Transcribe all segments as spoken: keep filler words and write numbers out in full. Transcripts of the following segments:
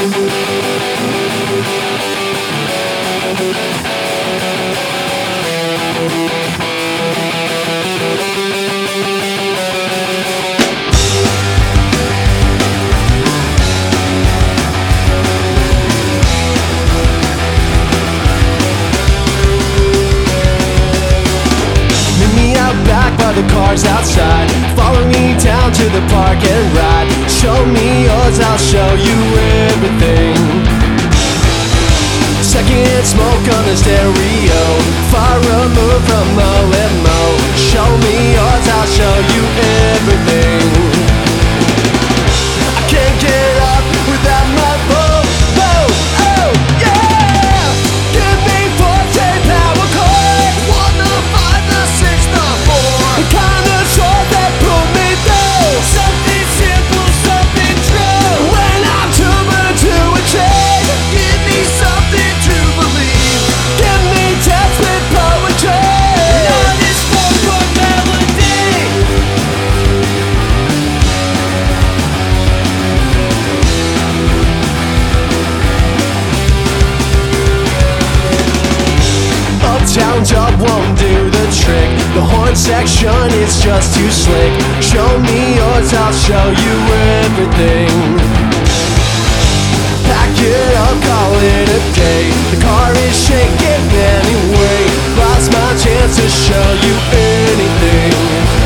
The cars outside, follow me down to the park and ride. Show me yours, I'll show you everything. Second smoke on the stereo, far removed from the limo. Show me yours, I'll show you everything. I can't get up without my boat. Oh, oh, yeah. Give me forte power chords, one, the five, the six, the four. The kind of short that pull me through. Something simple, something true. When I'm tuning to a train, give me something to believe. Give me text with poetry. Not this four-chord melody. Uptown dub won't do the trick. The horn section is just too slick. Show me yours, I'll show you everything. Pack it up, call it a day. The car is shaking anyway. Lost my chance to show you anything.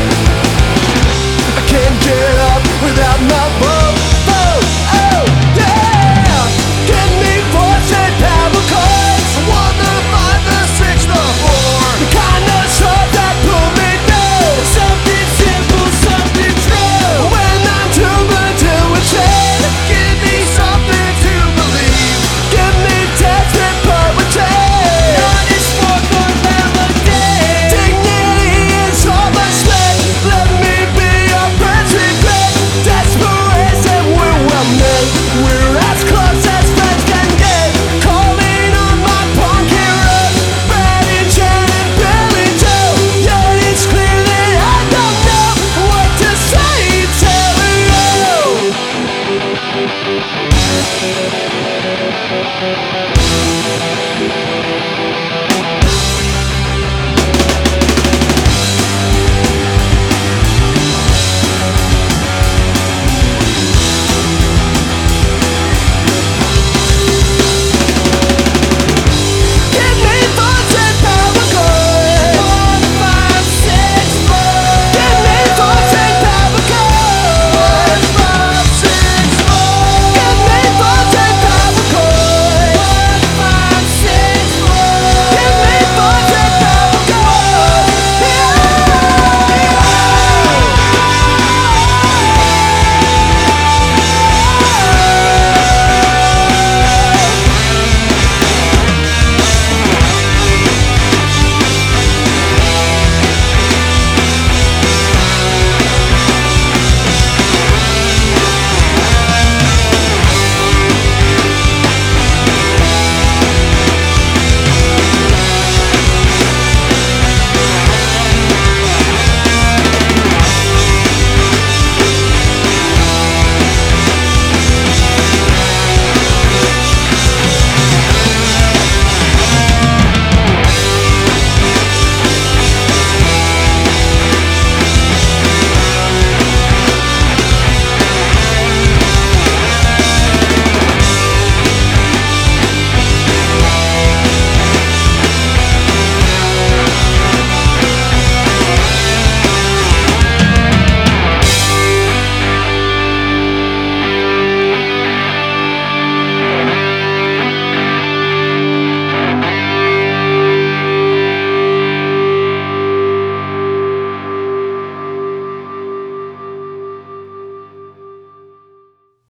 I can't get up without my boat. Oh, oh, yeah. Give me forte power chords, one, the five, the six, the four. The kind of short that pull me through. Something simple, something true. When I'm tuned to a chain, give me something to believe. Give me text and poetry. Not this four-chord melody. Dignity is all my strength. Let me be your friend's regret. Desperation, we're well met. We're as close as friends can get. Calling on my punk heroes, Brad and Jen and Billy Joe. Yet it's clear that I don't know what to say to you.